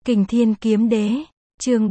Kình Thiên Kiếm Đế, chương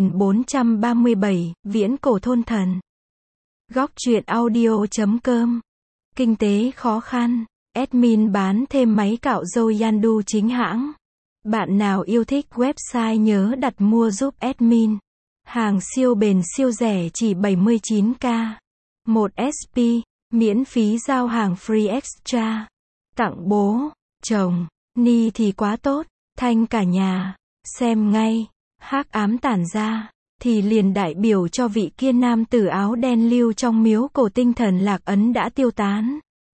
4437, Viễn Cổ Thôn Thần. Góc truyện audio.com. Kinh tế khó khăn. Admin bán thêm máy cạo râu Yandu chính hãng. Bạn nào yêu thích website nhớ đặt mua giúp admin. Hàng siêu bền siêu rẻ chỉ 79k. 1 SP, miễn phí giao hàng free extra. Tặng bố, chồng, ni thì quá tốt, thanh cả nhà. Xem ngay, hắc ám tản ra, thì liền đại biểu cho vị kia nam tử áo đen lưu trong miếu cổ tinh thần Lạc Ấn đã tiêu tán.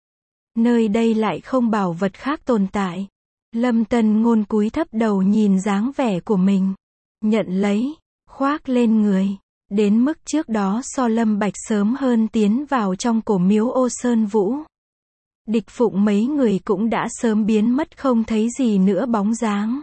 Nơi đây lại không bảo vật khác tồn tại. Lâm Tân Ngôn cúi thấp đầu nhìn dáng vẻ của mình. Nhận lấy, khoác lên người. Đến mức trước đó so Lâm Bạch sớm hơn tiến vào trong cổ miếu Ô Sơn Vũ. Địch Phụng mấy người cũng đã sớm biến mất không thấy gì nữa bóng dáng.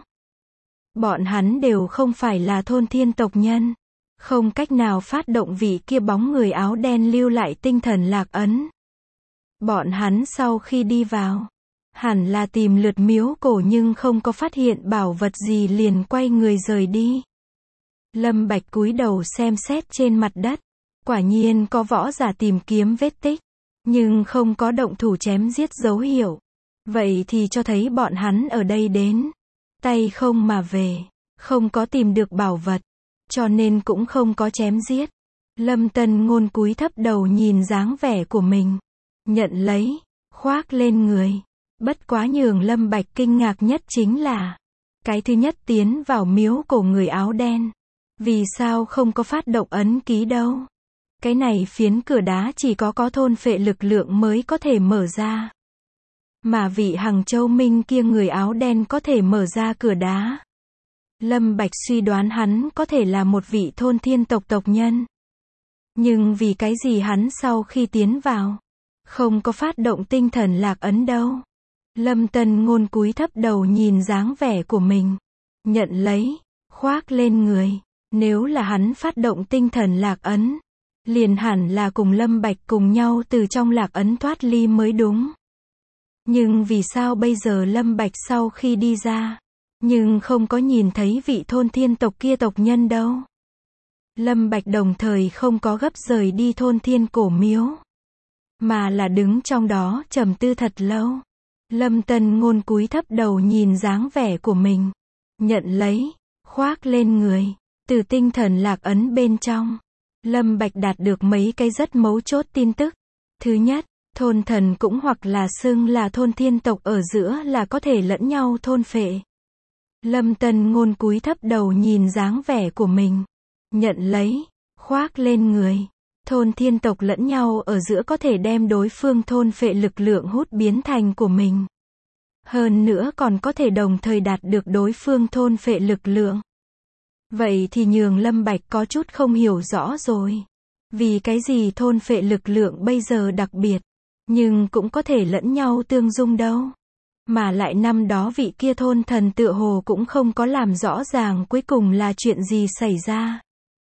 Bọn hắn đều không phải là thôn thiên tộc nhân. Không cách nào phát động vị kia bóng người áo đen lưu lại tinh thần Lạc Ấn. Bọn hắn sau khi đi vào, hẳn là tìm lượt miếu cổ nhưng không có phát hiện bảo vật gì liền quay người rời đi. Lâm Bạch cúi đầu xem xét trên mặt đất. Quả nhiên có võ giả tìm kiếm vết tích, nhưng không có động thủ chém giết dấu hiệu. Vậy thì cho thấy bọn hắn ở đây đến tay không mà về, không có tìm được bảo vật, cho nên cũng không có chém giết. Lâm Tân Ngôn cúi thấp đầu nhìn dáng vẻ của mình, nhận lấy, khoác lên người. Bất quá nhường Lâm Bạch kinh ngạc nhất chính là, cái thứ nhất tiến vào miếu cổ người áo đen, vì sao không có phát động ấn ký đâu? Cái này phiến cửa đá chỉ có thôn phệ lực lượng mới có thể mở ra. Mà vị Hằng Châu Minh kia người áo đen có thể mở ra cửa đá. Lâm Bạch suy đoán hắn có thể là một vị thôn thiên tộc tộc nhân. Nhưng vì cái gì hắn sau khi tiến vào, không có phát động tinh thần Lạc Ấn đâu? Lâm Tân Ngôn cúi thấp đầu nhìn dáng vẻ của mình. Nhận lấy, khoác lên người. Nếu là hắn phát động tinh thần Lạc Ấn, liền hẳn là cùng Lâm Bạch cùng nhau từ trong Lạc Ấn thoát ly mới đúng. Nhưng vì sao bây giờ Lâm Bạch sau khi đi ra, nhưng không có nhìn thấy vị thôn thiên tộc kia tộc nhân đâu? Lâm Bạch đồng thời không có gấp rời đi thôn thiên cổ miếu, mà là đứng trong đó trầm tư thật lâu. Lâm Tân Ngôn cúi thấp đầu nhìn dáng vẻ của mình. Nhận lấy, khoác lên người. Từ tinh thần Lạc Ấn bên trong, Lâm Bạch đạt được mấy cái rất mấu chốt tin tức. Thứ nhất, thôn thần cũng hoặc là xưng là thôn thiên tộc ở giữa là có thể lẫn nhau thôn phệ. Lâm Tân Ngôn cúi thấp đầu nhìn dáng vẻ của mình. Nhận lấy, khoác lên người. Thôn thiên tộc lẫn nhau ở giữa có thể đem đối phương thôn phệ lực lượng hút biến thành của mình. Hơn nữa còn có thể đồng thời đạt được đối phương thôn phệ lực lượng. Vậy thì nhường Lâm Bạch có chút không hiểu rõ rồi. Vì cái gì thôn phệ lực lượng bây giờ đặc biệt, nhưng cũng có thể lẫn nhau tương dung đâu. Mà lại năm đó vị kia thôn thần tựa hồ cũng không có làm rõ ràng cuối cùng là chuyện gì xảy ra.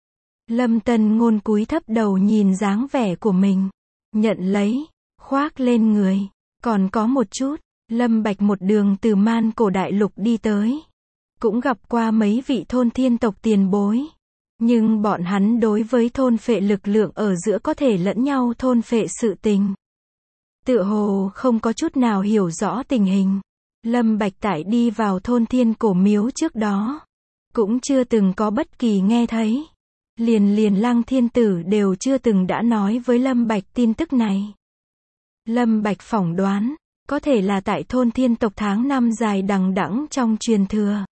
Lâm Tân Ngôn cúi thấp đầu nhìn dáng vẻ của mình. Nhận lấy, khoác lên người. Còn có một chút, Lâm Bạch một đường từ Man Cổ Đại Lục đi tới. Cũng gặp qua mấy vị thôn thiên tộc tiền bối. Nhưng bọn hắn đối với thôn phệ lực lượng ở giữa có thể lẫn nhau thôn phệ sự tình, tựa hồ không có chút nào hiểu rõ tình hình. Lâm Bạch tại đi vào thôn thiên cổ miếu trước đó, cũng chưa từng có bất kỳ nghe thấy. Liền Lăng Thiên Tử đều chưa từng đã nói với Lâm Bạch tin tức này. Lâm Bạch phỏng đoán, có thể là tại thôn thiên tộc tháng năm dài đằng đẵng trong truyền thừa.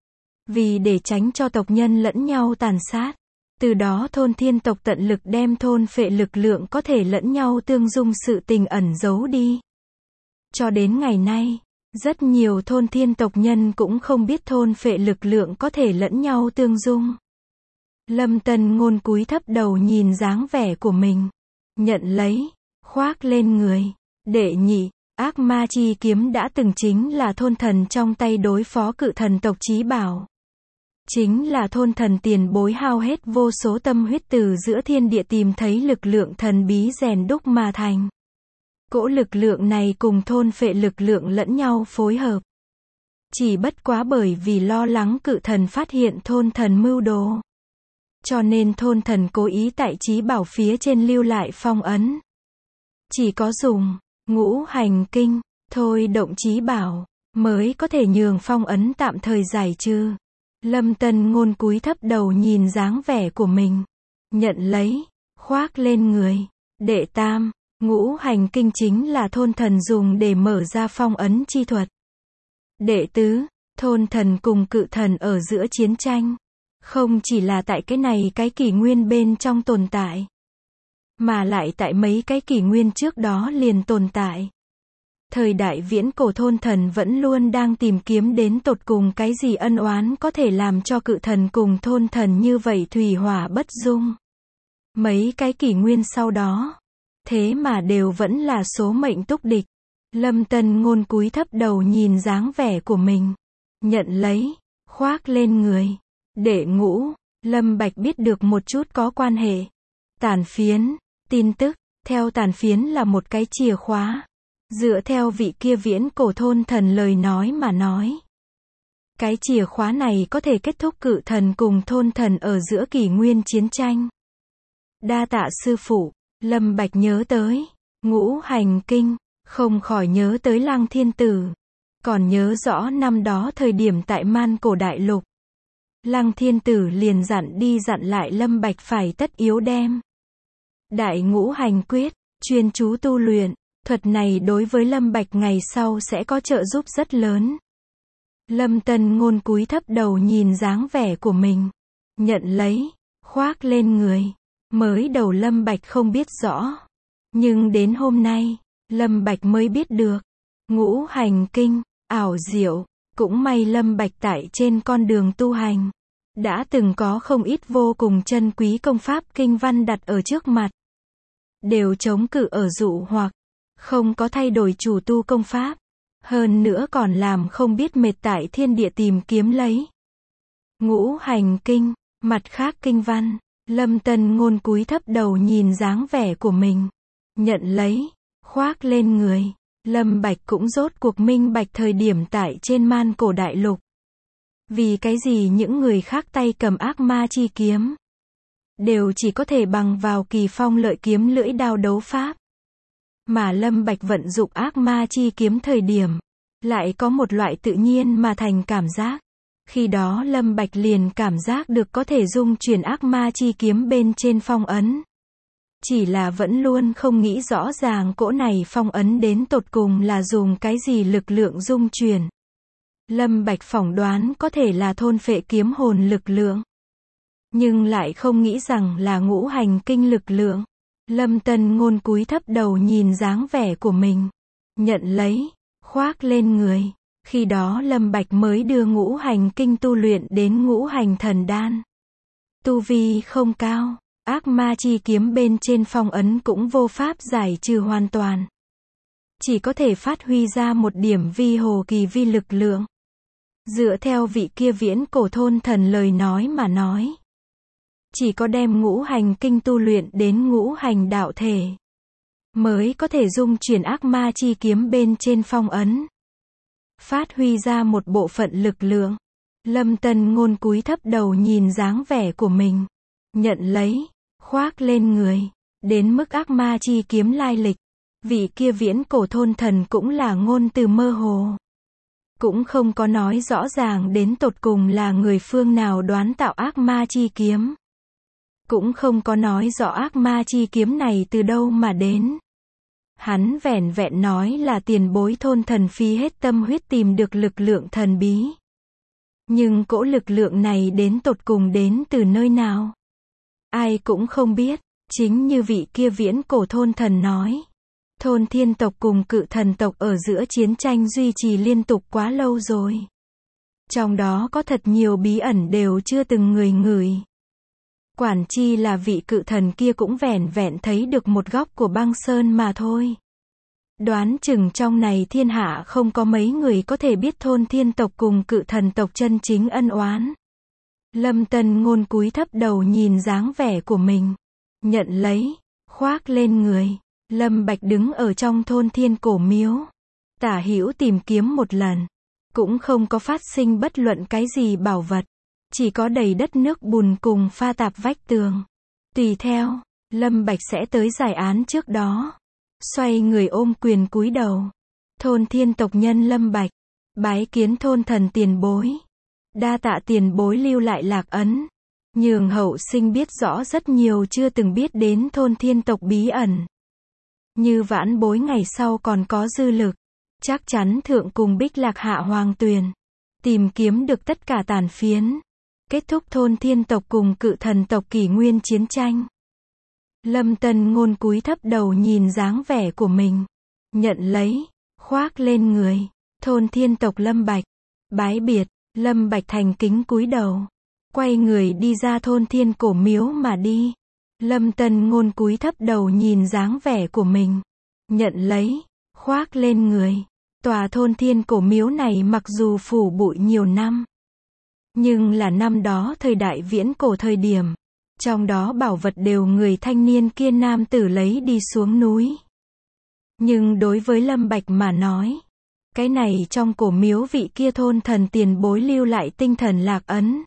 Vì để tránh cho tộc nhân lẫn nhau tàn sát, từ đó thôn thiên tộc tận lực đem thôn phệ lực lượng có thể lẫn nhau tương dung sự tình ẩn giấu đi. Cho đến ngày nay, rất nhiều thôn thiên tộc nhân cũng không biết thôn phệ lực lượng có thể lẫn nhau tương dung. Lâm Tân Ngôn cúi thấp đầu nhìn dáng vẻ của mình. Nhận lấy, khoác lên người. Đệ nhị, ác ma chi kiếm đã từng chính là thôn thần trong tay đối phó cự thần tộc chí bảo. Chính là thôn thần tiền bối hao hết vô số tâm huyết từ giữa thiên địa tìm thấy lực lượng thần bí rèn đúc mà thành. Cỗ lực lượng này cùng thôn phệ lực lượng lẫn nhau phối hợp, Chỉ bất quá bởi vì lo lắng cự thần phát hiện thôn thần mưu đồ. Cho nên thôn thần cố ý tại trí bảo phía trên lưu lại phong ấn. Chỉ có dùng ngũ hành kinh, thôi động trí bảo, mới có thể nhường phong ấn tạm thời giải trừ. Lâm Tân Ngôn cúi thấp đầu nhìn dáng vẻ của mình. Nhận lấy, khoác lên người. Đệ tam, ngũ hành kinh chính là thôn thần dùng để mở ra phong ấn chi thuật. Đệ tứ, thôn thần cùng cự thần ở giữa chiến tranh. Không chỉ là tại cái này cái kỷ nguyên bên trong tồn tại, mà lại tại mấy cái kỷ nguyên trước đó liền tồn tại. Thời đại viễn cổ thôn thần vẫn luôn đang tìm kiếm đến tột cùng cái gì ân oán có thể làm cho cự thần cùng thôn thần như vậy thủy hỏa bất dung. Mấy cái kỷ nguyên sau đó, thế mà đều vẫn là số mệnh túc địch. Lâm Tân Ngôn cúi thấp đầu nhìn dáng vẻ của mình. Nhận lấy, khoác lên người. Đệ ngũ, Lâm Bạch biết được một chút có quan hệ. Tàn phiến, tin tức, theo tàn phiến là một cái chìa khóa. Dựa theo vị kia viễn cổ thôn thần lời nói mà nói. Cái chìa khóa này có thể kết thúc cự thần cùng thôn thần ở giữa kỷ nguyên chiến tranh. Đa tạ sư phụ, Lâm Bạch nhớ tới ngũ hành kinh, không khỏi nhớ tới Lăng Thiên Tử. Còn nhớ rõ năm đó thời điểm tại Man Cổ Đại Lục. Lăng Thiên Tử liền dặn đi dặn lại Lâm Bạch phải tất yếu đem Đại Ngũ Hành Quyết, chuyên chú tu luyện. Thuật này đối với Lâm Bạch ngày sau sẽ có trợ giúp rất lớn. Lâm Tân Ngôn cúi thấp đầu nhìn dáng vẻ của mình. Nhận lấy, khoác lên người. Mới đầu Lâm Bạch không biết rõ. Nhưng đến hôm nay, Lâm Bạch mới biết được. Ngũ hành kinh, ảo diệu. Cũng may Lâm Bạch tại trên con đường tu hành. Đã từng có không ít vô cùng chân quý công pháp kinh văn đặt ở trước mặt. Đều chống cự ở dụ hoặc. Không có thay đổi chủ tu công pháp. Hơn nữa còn làm không biết mệt tại thiên địa tìm kiếm lấy. Ngũ hành kinh, mặt khác kinh văn. Lâm Tân Ngôn cúi thấp đầu nhìn dáng vẻ của mình. Nhận lấy, khoác lên người. Lâm Bạch cũng rốt cuộc minh bạch thời điểm tại trên Man Cổ Đại Lục. Vì cái gì những người khác tay cầm ác ma chi kiếm đều chỉ có thể bằng vào kỳ phong lợi kiếm lưỡi đao đấu pháp. Mà Lâm Bạch vận dụng ác ma chi kiếm thời điểm, lại có một loại tự nhiên mà thành cảm giác. Khi đó Lâm Bạch liền cảm giác được có thể dung chuyển ác ma chi kiếm bên trên phong ấn. Chỉ là vẫn luôn không nghĩ rõ ràng cỗ này phong ấn đến tột cùng là dùng cái gì lực lượng dung chuyển. Lâm Bạch phỏng đoán có thể là thôn phệ kiếm hồn lực lượng. Nhưng lại không nghĩ rằng là ngũ hành kinh lực lượng. Lâm Tân Ngôn cúi thấp đầu nhìn dáng vẻ của mình. Nhận lấy, khoác lên người. Khi đó Lâm Bạch mới đưa ngũ hành kinh tu luyện đến ngũ hành thần đan. Tu vi không cao, ác ma chi kiếm bên trên phong ấn cũng vô pháp giải trừ hoàn toàn. Chỉ có thể phát huy ra một điểm vi hồ kỳ vi lực lượng. Dựa theo vị kia viễn cổ thôn thần lời nói mà nói. Chỉ có đem ngũ hành kinh tu luyện đến ngũ hành đạo thể, mới có thể dung chuyển ác ma chi kiếm bên trên phong ấn. Phát huy ra một bộ phận lực lượng. Lâm Tân Ngôn cúi thấp đầu nhìn dáng vẻ của mình. Nhận lấy, khoác lên người. Đến mức ác ma chi kiếm lai lịch. Vị kia viễn cổ thôn thần cũng là ngôn từ mơ hồ. Cũng không có nói rõ ràng đến tột cùng là người phương nào đoán tạo ác ma chi kiếm. Cũng không có nói rõ ác ma chi kiếm này từ đâu mà đến. Hắn vẻn vẹn nói là tiền bối thôn thần phí hết tâm huyết tìm được lực lượng thần bí. Nhưng cỗ lực lượng này đến tột cùng đến từ nơi nào? Ai cũng không biết, chính như vị kia viễn cổ thôn thần nói. Thôn thiên tộc cùng cự thần tộc ở giữa chiến tranh duy trì liên tục quá lâu rồi. Trong đó có thật nhiều bí ẩn đều chưa từng người ngửi. Quản chi là vị cự thần kia cũng vẻn vẹn thấy được một góc của băng sơn mà thôi. Đoán chừng trong này thiên hạ không có mấy người có thể biết thôn thiên tộc cùng cự thần tộc chân chính ân oán. Lâm Tân Ngôn cúi thấp đầu nhìn dáng vẻ của mình. Nhận lấy, khoác lên người. Lâm Bạch đứng ở trong thôn thiên cổ miếu. Tả hữu tìm kiếm một lần. cũng không có phát sinh bất luận cái gì bảo vật. Chỉ có đầy đất nước bùn cùng pha tạp vách tường. Tùy theo, Lâm Bạch sẽ tới giải án trước đó. Xoay người ôm quyền cúi đầu. Thôn Thiên tộc nhân Lâm Bạch. Bái kiến thôn thần tiền bối. Đa tạ tiền bối lưu lại lạc ấn. Nhường hậu sinh biết rõ rất nhiều chưa từng biết đến thôn Thiên tộc bí ẩn. Như vãn bối ngày sau còn có dư lực. Chắc chắn thượng cùng Bích Lạc hạ hoàng tuyền. Tìm kiếm được tất cả tàn phiến. Kết thúc thôn Thiên tộc cùng Cự Thần tộc kỷ nguyên chiến tranh. Lâm Tân Ngôn cúi thấp đầu nhìn dáng vẻ của mình. Nhận lấy, khoác lên người. Thôn Thiên tộc Lâm Bạch. Bái biệt, Lâm Bạch thành kính cúi đầu. Quay người đi ra thôn Thiên cổ miếu mà đi. Lâm Tân Ngôn cúi thấp đầu nhìn dáng vẻ của mình. Nhận lấy, khoác lên người. Tòa thôn Thiên cổ miếu này mặc dù phủ bụi nhiều năm. Nhưng là năm đó thời đại viễn cổ thời điểm. Trong đó bảo vật đều người thanh niên kia nam tử lấy đi xuống núi. Nhưng đối với Lâm Bạch mà nói. Cái này trong cổ miếu vị kia thôn thần tiền bối lưu lại tinh thần lạc ấn.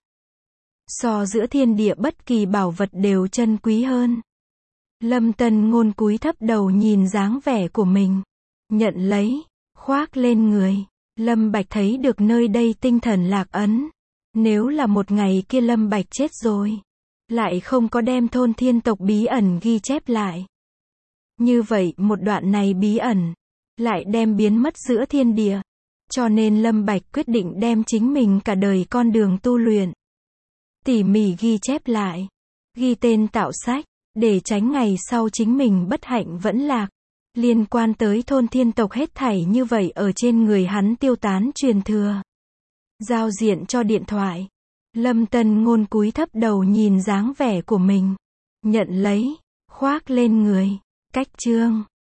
So giữa thiên địa bất kỳ bảo vật đều chân quý hơn. Lâm Tân Ngôn cúi thấp đầu nhìn dáng vẻ của mình. Nhận lấy, khoác lên người. Lâm Bạch thấy được nơi đây tinh thần lạc ấn. Nếu là một ngày kia Lâm Bạch chết rồi. Lại không có đem thôn Thiên tộc bí ẩn ghi chép lại. Như vậy một đoạn này bí ẩn. Lại đem biến mất giữa thiên địa. Cho nên Lâm Bạch quyết định đem chính mình cả đời con đường tu luyện. Tỉ mỉ ghi chép lại. Ghi tên tạo sách. Để tránh ngày sau chính mình bất hạnh vẫn lạc. Liên quan tới thôn Thiên tộc hết thảy như vậy ở trên người hắn tiêu tán truyền thừa. Giao diện cho điện thoại. Lâm Tân Ngôn cúi thấp đầu nhìn dáng vẻ của mình. Nhận lấy, khoác lên người. Cách chương